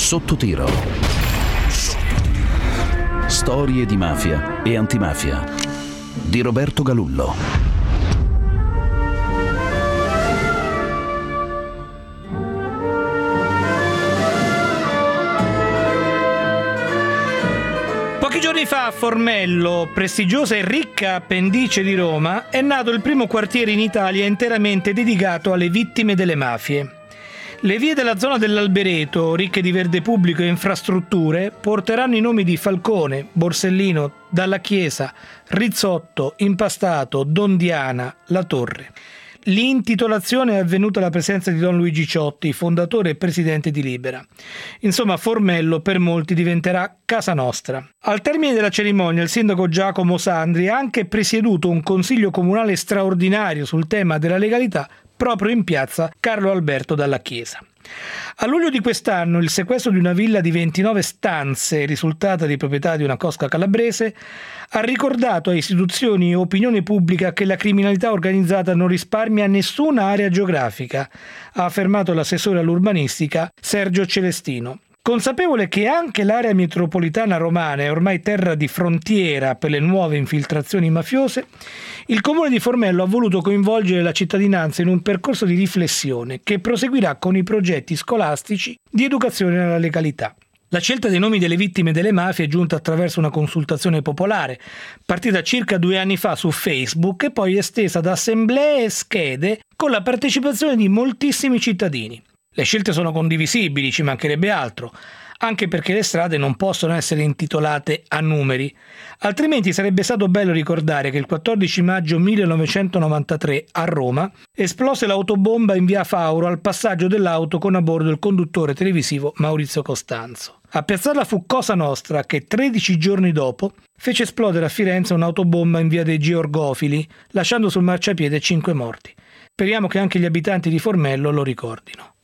Sotto tiro. Storie di mafia e antimafia di Roberto Galullo. Pochi giorni fa a Formello, prestigiosa e ricca appendice di Roma, è nato il primo quartiere in Italia interamente dedicato alle vittime delle mafie. Le vie della zona dell'Albereto, ricche di verde pubblico e infrastrutture, porteranno i nomi di Falcone, Borsellino, Dalla Chiesa, Rizzotto, Impastato, Don Diana, La Torre. L'intitolazione è avvenuta alla presenza di Don Luigi Ciotti, fondatore e presidente di Libera. Insomma, Formello per molti diventerà casa nostra. Al termine della cerimonia, il sindaco Giacomo Sandri ha anche presieduto un consiglio comunale straordinario sul tema della legalità proprio in piazza Carlo Alberto Dalla Chiesa. A luglio di quest'anno il sequestro di una villa di 29 stanze, risultata di proprietà di una cosca calabrese, ha ricordato a istituzioni e opinione pubblica che la criminalità organizzata non risparmia nessuna area geografica, ha affermato l'assessore all'urbanistica Sergio Celestino. Consapevole che anche l'area metropolitana romana è ormai terra di frontiera per le nuove infiltrazioni mafiose, il comune di Formello ha voluto coinvolgere la cittadinanza in un percorso di riflessione che proseguirà con i progetti scolastici di educazione alla legalità. La scelta dei nomi delle vittime delle mafie è giunta attraverso una consultazione popolare, partita circa 2 anni fa su Facebook e poi estesa ad assemblee e schede con la partecipazione di moltissimi cittadini. Le scelte sono condivisibili, ci mancherebbe altro, anche perché le strade non possono essere intitolate a numeri. Altrimenti sarebbe stato bello ricordare che il 14 maggio 1993 a Roma esplose l'autobomba in via Fauro al passaggio dell'auto con a bordo il conduttore televisivo Maurizio Costanzo. A piazzarla fu Cosa Nostra che 13 giorni dopo fece esplodere a Firenze un'autobomba in via dei Georgofili, lasciando sul marciapiede 5 morti. Speriamo che anche gli abitanti di Formello lo ricordino.